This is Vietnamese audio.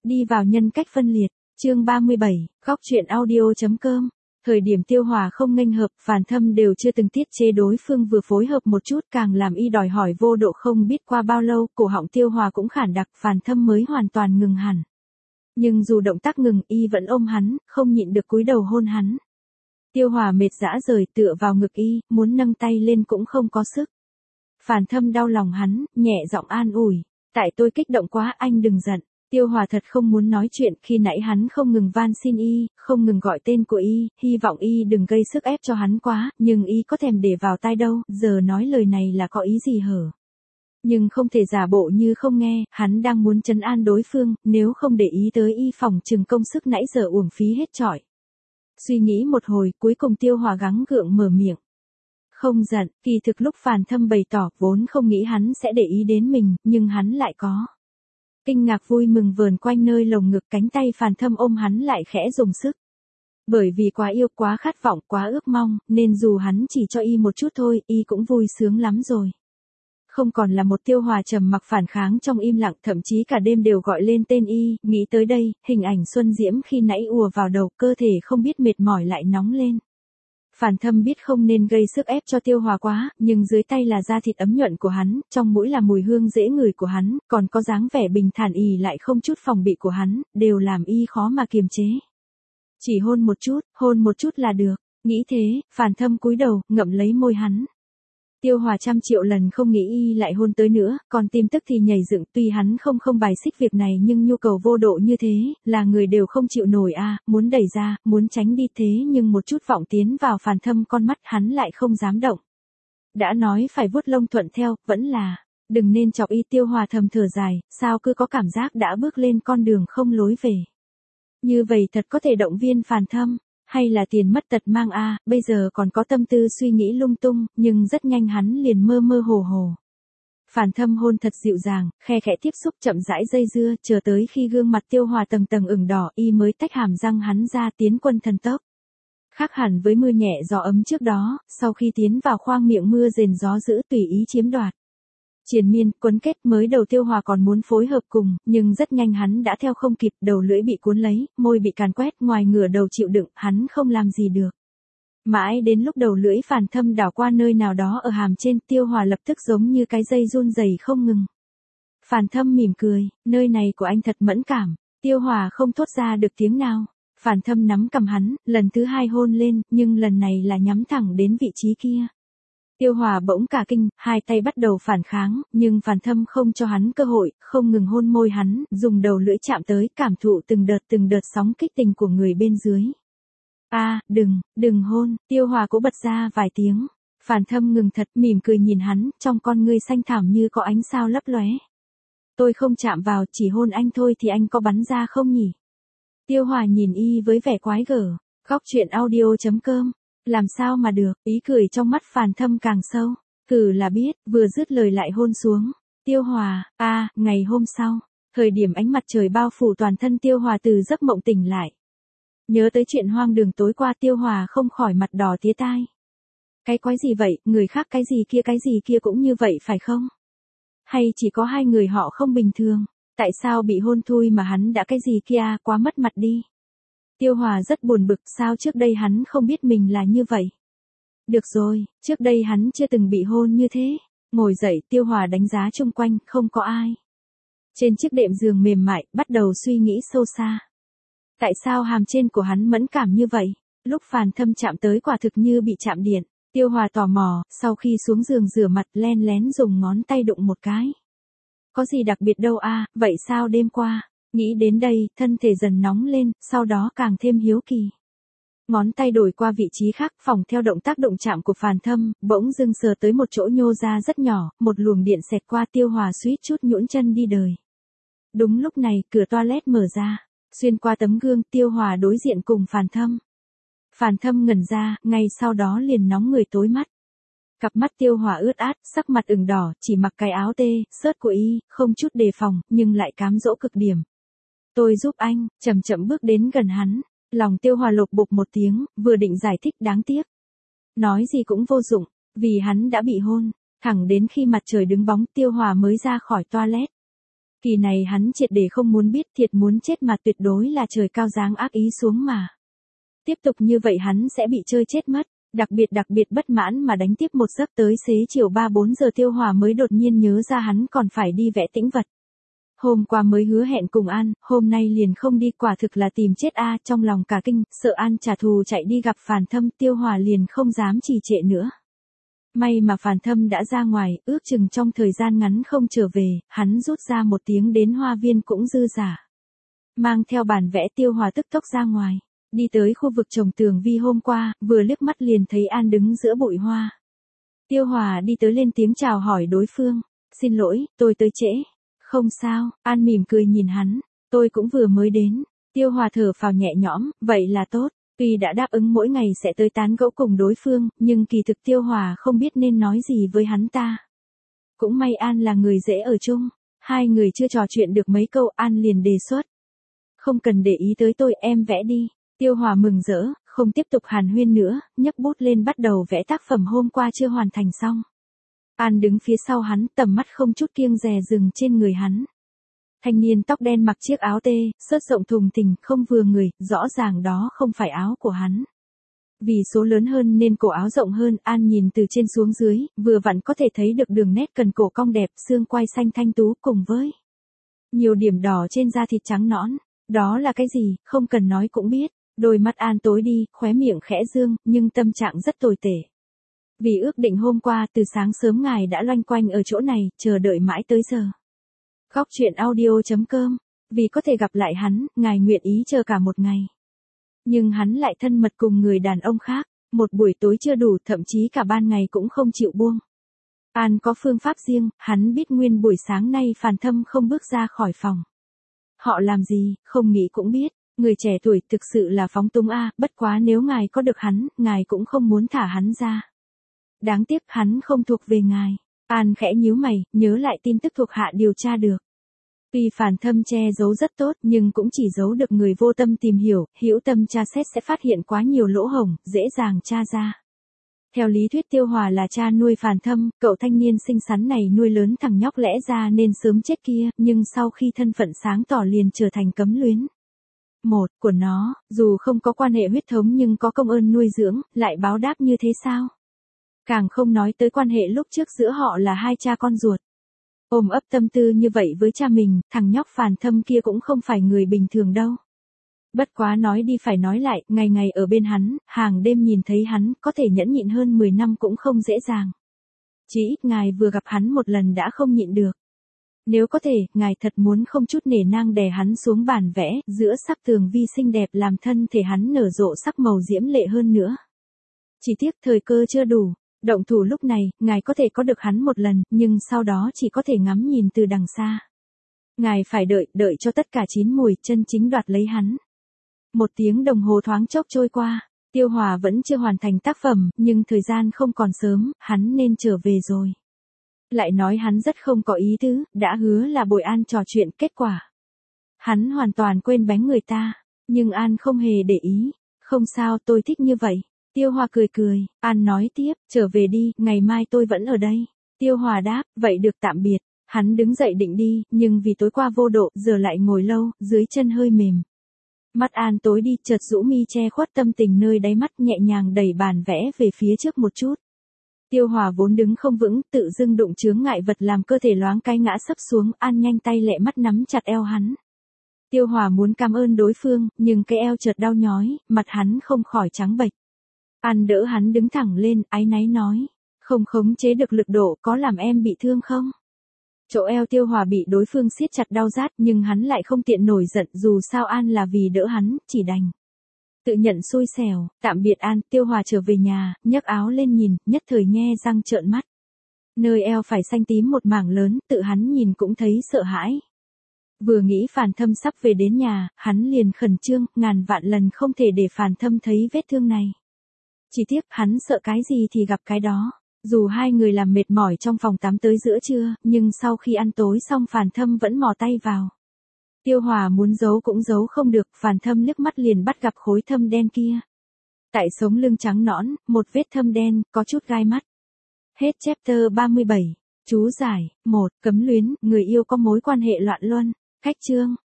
Đi vào nhân cách phân liệt, chương 37, góc truyện audio.com. Thời điểm Tiêu Hòa không nghênh hợp, Phàn Thâm đều chưa từng tiết chế đối phương vừa phối hợp một chút càng làm y đòi hỏi vô độ, không biết qua bao lâu, cổ họng Tiêu Hòa cũng khản đặc, Phàn Thâm mới hoàn toàn ngừng hẳn. Nhưng dù động tác ngừng, y vẫn ôm hắn, không nhịn được cúi đầu hôn hắn. Tiêu Hòa mệt dã rời tựa vào ngực y, muốn nâng tay lên cũng không có sức. Phàn Thâm đau lòng hắn, nhẹ giọng an ủi, tại tôi kích động quá, anh đừng giận. Tiêu Hòa thật không muốn nói chuyện, khi nãy hắn không ngừng van xin y, không ngừng gọi tên của y, hy vọng y đừng gây sức ép cho hắn quá, nhưng y có thèm để vào tai đâu, giờ nói lời này là có ý gì hở. Nhưng không thể giả bộ như không nghe, hắn đang muốn trấn an đối phương, nếu không để ý tới y phòng chừng công sức nãy giờ uổng phí hết trọi. Suy nghĩ một hồi, cuối cùng Tiêu Hòa gắng gượng mở miệng. Không giận, kỳ thực lúc Phàn Thâm bày tỏ vốn không nghĩ hắn sẽ để ý đến mình, nhưng hắn lại có. Kinh ngạc vui mừng vờn quanh nơi lồng ngực, cánh tay Phàn Thâm ôm hắn lại khẽ dùng sức. Bởi vì quá yêu, quá khát vọng, quá ước mong, nên dù hắn chỉ cho y một chút thôi, y cũng vui sướng lắm rồi. Không còn là một Tiêu Hòa trầm mặc phản kháng trong im lặng, thậm chí cả đêm đều gọi lên tên y, nghĩ tới đây, hình ảnh Xuân Diễm khi nãy ùa vào đầu, cơ thể không biết mệt mỏi lại nóng lên. Phàn Thâm biết không nên gây sức ép cho Tiêu Hòa quá, nhưng dưới tay là da thịt ấm nhuận của hắn, trong mũi là mùi hương dễ ngửi của hắn, còn có dáng vẻ bình thản ì lại không chút phòng bị của hắn, đều làm y khó mà kiềm chế. Chỉ hôn một chút là được, nghĩ thế, Phàn Thâm cúi đầu, ngậm lấy môi hắn. Tiêu Hòa trăm triệu lần không nghĩ y lại hôn tới nữa, còn tim tức thì nhảy dựng, tuy hắn không bài xích việc này nhưng nhu cầu vô độ như thế, là người đều không chịu nổi a, muốn đẩy ra, muốn tránh đi thế nhưng một chút vọng tiến vào Phàn Thâm con mắt hắn lại không dám động. Đã nói phải vuốt lông thuận theo, vẫn là, đừng nên chọc y. Tiêu Hòa thầm thở dài, sao cứ có cảm giác đã bước lên con đường không lối về. Như vậy thật có thể động viên Phàn Thâm. Hay là tiền mất tật mang a, bây giờ còn có tâm tư suy nghĩ lung tung, nhưng rất nhanh hắn liền mơ mơ hồ hồ. Phàn Thâm hôn thật dịu dàng, khe khẽ tiếp xúc chậm rãi dây dưa, chờ tới khi gương mặt Tiêu Hòa tầng tầng ửng đỏ, y mới tách hàm răng hắn ra, tiến quân thần tốc. Khác hẳn với mưa nhẹ gió ấm trước đó, sau khi tiến vào khoang miệng mưa rền gió dữ tùy ý chiếm đoạt. Triền miên, quấn kết, mới đầu Tiêu Hòa còn muốn phối hợp cùng, nhưng rất nhanh hắn đã theo không kịp, đầu lưỡi bị cuốn lấy, môi bị càn quét, ngoài ngửa đầu chịu đựng, hắn không làm gì được. Mãi đến lúc đầu lưỡi Phàn Thâm đảo qua nơi nào đó ở hàm trên, Tiêu Hòa lập tức giống như cái dây run rẩy không ngừng. Phàn Thâm mỉm cười, nơi này của anh thật mẫn cảm. Tiêu Hòa không thốt ra được tiếng nào. Phàn Thâm nắm cầm hắn, lần thứ hai hôn lên, nhưng lần này là nhắm thẳng đến vị trí kia. Tiêu Hòa bỗng cả kinh, hai tay bắt đầu phản kháng, nhưng Phàn Thâm không cho hắn cơ hội, không ngừng hôn môi hắn, dùng đầu lưỡi chạm tới, cảm thụ từng đợt sóng kích tình của người bên dưới. Đừng hôn. Tiêu Hòa cũng bật ra vài tiếng. Phàn Thâm ngừng thật, mỉm cười nhìn hắn, trong con ngươi xanh thẳm như có ánh sao lấp lóe. Tôi không chạm vào, chỉ hôn anh thôi thì anh có bắn ra không nhỉ? Tiêu Hòa nhìn y với vẻ quái gở. Góc truyện audio.com. Làm sao mà được, ý cười trong mắt Phàn Thâm càng sâu. Là biết, vừa dứt lời lại hôn xuống. Tiêu Hòa, ngày hôm sau, thời điểm ánh mặt trời bao phủ toàn thân Tiêu Hòa từ giấc mộng tỉnh lại. Nhớ tới chuyện hoang đường tối qua, Tiêu Hòa không khỏi mặt đỏ tía tai. Cái quái gì vậy, người khác cái gì kia cũng như vậy phải không? Hay chỉ có hai người họ không bình thường? Tại sao bị hôn thui mà hắn đã cái gì kia, quá mất mặt đi. Tiêu Hòa rất buồn bực, sao trước đây hắn không biết mình là như vậy. Được rồi, trước đây hắn chưa từng bị hôn như thế. Ngồi dậy, Tiêu Hòa đánh giá chung quanh, không có ai. Trên chiếc đệm giường mềm mại, bắt đầu suy nghĩ sâu xa. Tại sao hàm trên của hắn mẫn cảm như vậy? Lúc Phàn Thâm chạm tới quả thực như bị chạm điện. Tiêu Hòa tò mò, sau khi xuống giường rửa mặt len lén dùng ngón tay đụng một cái. Có gì đặc biệt đâu vậy sao đêm qua? Nghĩ đến đây, thân thể dần nóng lên, sau đó càng thêm hiếu kỳ. Ngón tay đổi qua vị trí khác, phòng theo động tác động chạm của Phàn Thâm, bỗng dưng sờ tới một chỗ nhô ra rất nhỏ, một luồng điện xẹt qua. Tiêu Hòa suýt chút nhũn chân đi đời. Đúng lúc này, cửa toilet mở ra, xuyên qua tấm gương, Tiêu Hòa đối diện cùng Phàn Thâm. Phàn Thâm ngẩn ra, ngay sau đó liền nóng người tối mắt. Cặp mắt Tiêu Hòa ướt át, sắc mặt ửng đỏ, chỉ mặc cái áo tê, sớt của y, không chút đề phòng, nhưng lại cám dỗ cực điểm. Tôi giúp anh, chậm chậm bước đến gần hắn. Lòng Tiêu Hòa lột bột một tiếng, vừa định giải thích đáng tiếc. Nói gì cũng vô dụng, vì hắn đã bị hôn. Thẳng đến khi mặt trời đứng bóng, Tiêu Hòa mới ra khỏi toilet. Kỳ này hắn triệt để không muốn biết, thiệt muốn chết mà tuyệt đối là trời cao giáng ác ý xuống mà. Tiếp tục như vậy hắn sẽ bị chơi chết mất. Đặc biệt bất mãn mà đánh tiếp một giấc tới xế chiều 3-4 giờ Tiêu Hòa mới đột nhiên nhớ ra hắn còn phải đi vẽ tĩnh vật. Hôm qua mới hứa hẹn cùng An, hôm nay liền không đi, quả thực là tìm chết a. Trong lòng cả kinh, sợ An trả thù chạy đi gặp Phàn Thâm, Tiêu Hòa liền không dám trì trệ nữa. May mà Phàn Thâm đã ra ngoài, ước chừng trong thời gian ngắn không trở về, hắn rút ra một tiếng đến hoa viên cũng dư giả. Mang theo bản vẽ Tiêu Hòa tức tốc ra ngoài. Đi tới khu vực trồng tường vi hôm qua, vừa liếc mắt liền thấy An đứng giữa bụi hoa. Tiêu Hòa đi tới lên tiếng chào hỏi đối phương. Xin lỗi, tôi tới trễ. Không sao, An mỉm cười nhìn hắn. Tôi cũng vừa mới đến. Tiêu Hòa thở phào nhẹ nhõm, vậy là tốt. Tuy đã đáp ứng mỗi ngày sẽ tới tán gẫu cùng đối phương, nhưng kỳ thực Tiêu Hòa không biết nên nói gì với hắn ta. Cũng may An là người dễ ở chung. Hai người chưa trò chuyện được mấy câu, An liền đề xuất. Không cần để ý tới tôi, em vẽ đi. Tiêu Hòa mừng rỡ, không tiếp tục hàn huyên nữa, nhấc bút lên bắt đầu vẽ tác phẩm hôm qua chưa hoàn thành xong. An đứng phía sau hắn, tầm mắt không chút kiêng dè dừng trên người hắn. Thanh niên tóc đen mặc chiếc áo tê, xớt rộng thùng thình, không vừa người, rõ ràng đó không phải áo của hắn. Vì số lớn hơn nên cổ áo rộng hơn, An nhìn từ trên xuống dưới, vừa vặn có thể thấy được đường nét cần cổ cong đẹp, xương quai xanh thanh tú cùng với nhiều điểm đỏ trên da thịt trắng nõn. Đó là cái gì, không cần nói cũng biết. Đôi mắt An tối đi, khóe miệng khẽ dương, nhưng tâm trạng rất tồi tệ. Vì ước định hôm qua từ sáng sớm ngài đã loanh quanh ở chỗ này, chờ đợi mãi tới giờ. Góc truyện audio.com. Vì có thể gặp lại hắn, ngài nguyện ý chờ cả một ngày. Nhưng hắn lại thân mật cùng người đàn ông khác, một buổi tối chưa đủ, thậm chí cả ban ngày cũng không chịu buông. An có phương pháp riêng, hắn biết nguyên buổi sáng nay Phàn Thâm không bước ra khỏi phòng. Họ làm gì, không nghĩ cũng biết. Người trẻ tuổi thực sự là phóng túng a, bất quá nếu ngài có được hắn, ngài cũng không muốn thả hắn ra. Đáng tiếc hắn không thuộc về ngài. An khẽ nhíu mày, nhớ lại tin tức thuộc hạ điều tra được. Tuy Phàn Thâm che giấu rất tốt, nhưng cũng chỉ giấu được người vô tâm tìm hiểu, hữu tâm tra xét sẽ phát hiện quá nhiều lỗ hổng, dễ dàng tra ra. Theo lý thuyết Tiêu Hòa là cha nuôi Phàn Thâm, cậu thanh niên xinh xắn này nuôi lớn thằng nhóc lẽ ra nên sớm chết kia, nhưng sau khi thân phận sáng tỏ liền trở thành cấm luyến. Một của nó, dù không có quan hệ huyết thống nhưng có công ơn nuôi dưỡng, lại báo đáp như thế sao? Càng không nói tới quan hệ lúc trước giữa họ là hai cha con ruột. Ôm ấp tâm tư như vậy với cha mình, thằng nhóc Phàn Thâm kia cũng không phải người bình thường đâu. Bất quá nói đi phải nói lại, ngày ngày ở bên hắn, hàng đêm nhìn thấy hắn, có thể nhẫn nhịn hơn 10 năm cũng không dễ dàng. Chỉ ít ngài vừa gặp hắn một lần đã không nhịn được. Nếu có thể, ngài thật muốn không chút nể nang đè hắn xuống bàn vẽ, giữa sắc tường vi xinh đẹp làm thân thể hắn nở rộ sắc màu diễm lệ hơn nữa. Chỉ tiếc thời cơ chưa đủ, động thủ lúc này, ngài có thể có được hắn một lần, nhưng sau đó chỉ có thể ngắm nhìn từ đằng xa. Ngài phải đợi cho tất cả chín mùi, chân chính đoạt lấy hắn. 1 tiếng đồng hồ thoáng chốc trôi qua, Tiêu Hòa vẫn chưa hoàn thành tác phẩm, nhưng thời gian không còn sớm, hắn nên trở về rồi. Lại nói hắn rất không có ý tứ, đã hứa là bồi An trò chuyện, kết quả. Hắn hoàn toàn quên bánh người ta, nhưng An không hề để ý. Không sao, tôi thích như vậy. Tiêu Hòa cười cười, An nói tiếp, trở về đi, ngày mai tôi vẫn ở đây. Tiêu Hòa đáp, vậy được, tạm biệt. Hắn đứng dậy định đi, nhưng vì tối qua vô độ, giờ lại ngồi lâu, dưới chân hơi mềm. Mắt An tối đi, chợt rũ mi che khuất tâm tình nơi đáy mắt, nhẹ nhàng đẩy bàn vẽ về phía trước một chút. Tiêu Hòa vốn đứng không vững, tự dưng đụng chướng ngại vật làm cơ thể loáng cái ngã sấp xuống, An nhanh tay lẹ mắt nắm chặt eo hắn. Tiêu Hòa muốn cảm ơn đối phương, nhưng cái eo chợt đau nhói, mặt hắn không khỏi trắng bệch. An đỡ hắn đứng thẳng lên, áy náy nói, không khống chế được lực độ, có làm em bị thương không? Chỗ eo Tiêu Hòa bị đối phương siết chặt đau rát, nhưng hắn lại không tiện nổi giận, dù sao An là vì đỡ hắn, chỉ đành tự nhận xui xẻo. Tạm biệt An, Tiêu Hòa trở về nhà, nhấc áo lên nhìn, nhất thời nhe răng trợn mắt. Nơi eo phải xanh tím một mảng lớn, tự hắn nhìn cũng thấy sợ hãi. Vừa nghĩ Phàn Thâm sắp về đến nhà, hắn liền khẩn trương, ngàn vạn lần không thể để Phàn Thâm thấy vết thương này. Chỉ tiếc hắn sợ cái gì thì gặp cái đó. Dù hai người làm mệt mỏi trong phòng tắm tới giữa trưa, nhưng sau khi ăn tối xong Phàn Thâm vẫn mò tay vào. Tiêu Hòa muốn giấu cũng giấu không được, Phàn Thâm liếc mắt liền bắt gặp khối thâm đen kia. Tại sống lưng trắng nõn, một vết thâm đen, có chút gai mắt. Hết chapter 37. Chú giải, 1. Cấm luyến, người yêu có mối quan hệ loạn luân. Khách chương.